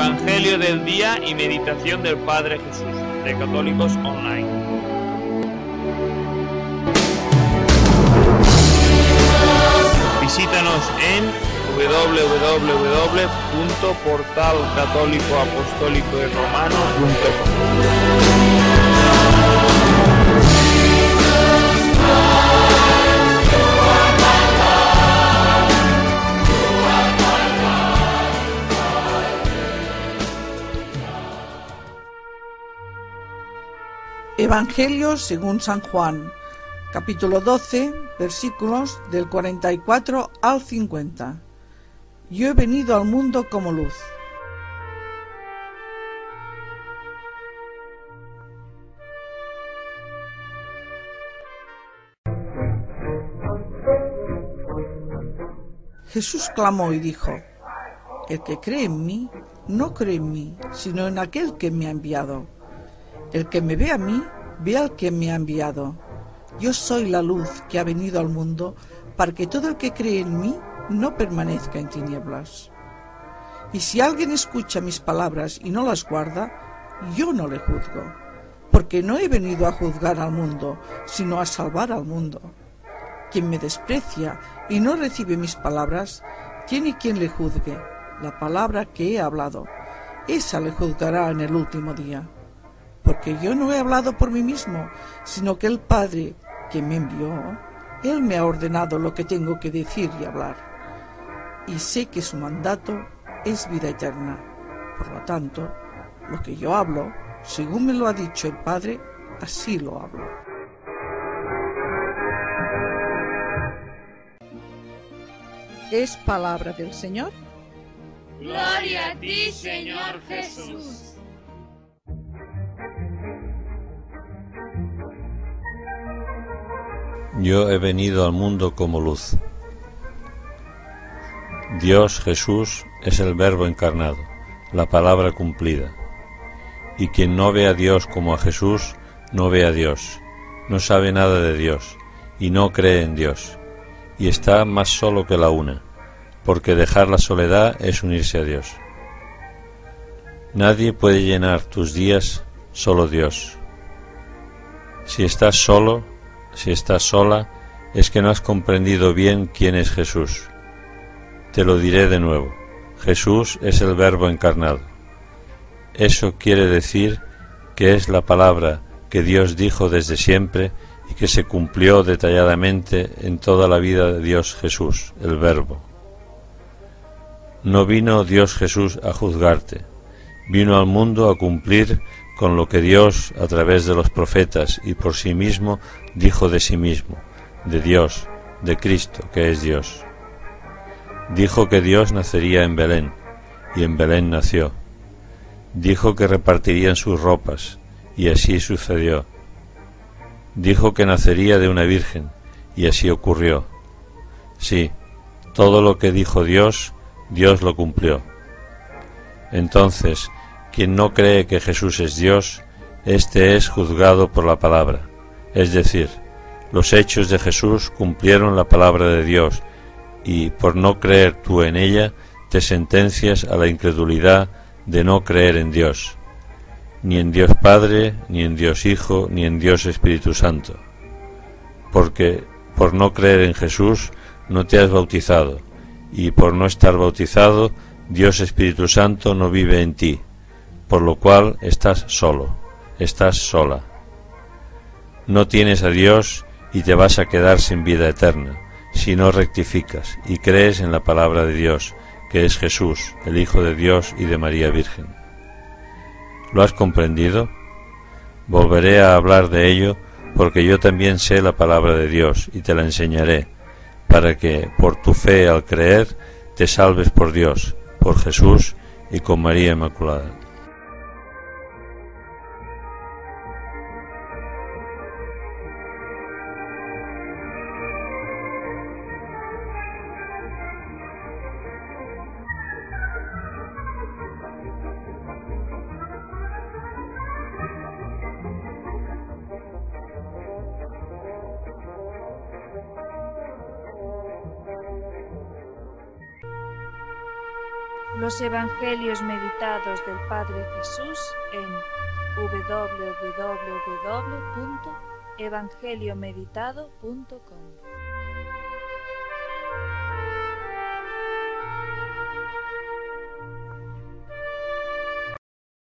Evangelio del día y meditación del Padre Jesús, de Católicos Online. Visítanos en www.portalcatólicoapostólicoyromano.com. Evangelio según San Juan, capítulo 12, versículos del 44 al 50. Yo he venido al mundo como luz. Jesús clamó y dijo: El que cree en mí, no cree en mí, sino en aquel que me ha enviado. El que me ve a mí, ve al que me ha enviado. Yo soy la luz que ha venido al mundo, para que todo el que cree en mí no permanezca en tinieblas. Y si alguien escucha mis palabras y no las guarda, yo no le juzgo, porque no he venido a juzgar al mundo, sino a salvar al mundo. Quien me desprecia y no recibe mis palabras, tiene quien le juzgue. La palabra que he hablado, esa le juzgará en el último día. Porque yo no he hablado por mí mismo, sino que el Padre que me envió, Él me ha ordenado lo que tengo que decir y hablar. Y sé que su mandato es vida eterna. Por lo tanto, lo que yo hablo, según me lo ha dicho el Padre, así lo hablo. Es palabra del Señor. Gloria a ti, Señor Jesús. Yo he venido al mundo como luz. Dios Jesús es el Verbo encarnado, la palabra cumplida. Y quien no ve a Dios como a Jesús, no ve a Dios, no sabe nada de Dios, y no cree en Dios, y está más solo que la una, porque dejar la soledad es unirse a Dios. Nadie puede llenar tus días, solo Dios. Si estás solo, si estás sola, es que no has comprendido bien quién es Jesús. Te lo diré de nuevo. Jesús es el Verbo encarnado. Eso quiere decir que es la palabra que Dios dijo desde siempre y que se cumplió detalladamente en toda la vida de Dios Jesús, el Verbo. No vino Dios Jesús a juzgarte, vino al mundo a cumplir con lo que Dios, a través de los profetas y por sí mismo, dijo de sí mismo, de Dios, de Cristo, que es Dios. Dijo que Dios nacería en Belén, y en Belén nació. Dijo que repartirían sus ropas, y así sucedió. Dijo que nacería de una virgen, y así ocurrió. Sí, todo lo que dijo Dios, Dios lo cumplió. Entonces, quien no cree que Jesús es Dios, éste es juzgado por la palabra. Es decir, los hechos de Jesús cumplieron la palabra de Dios, y por no creer tú en ella, te sentencias a la incredulidad de no creer en Dios, ni en Dios Padre, ni en Dios Hijo, ni en Dios Espíritu Santo. Porque por no creer en Jesús no te has bautizado, y por no estar bautizado, Dios Espíritu Santo no vive en ti, por lo cual estás solo, estás sola. No tienes a Dios y te vas a quedar sin vida eterna, si no rectificas y crees en la palabra de Dios, que es Jesús, el Hijo de Dios y de María Virgen. ¿Lo has comprendido? Volveré a hablar de ello, porque yo también sé la palabra de Dios y te la enseñaré, para que, por tu fe al creer, te salves por Dios, por Jesús y con María Inmaculada. Los Evangelios meditados del Padre Jesús en www.evangeliomeditado.com.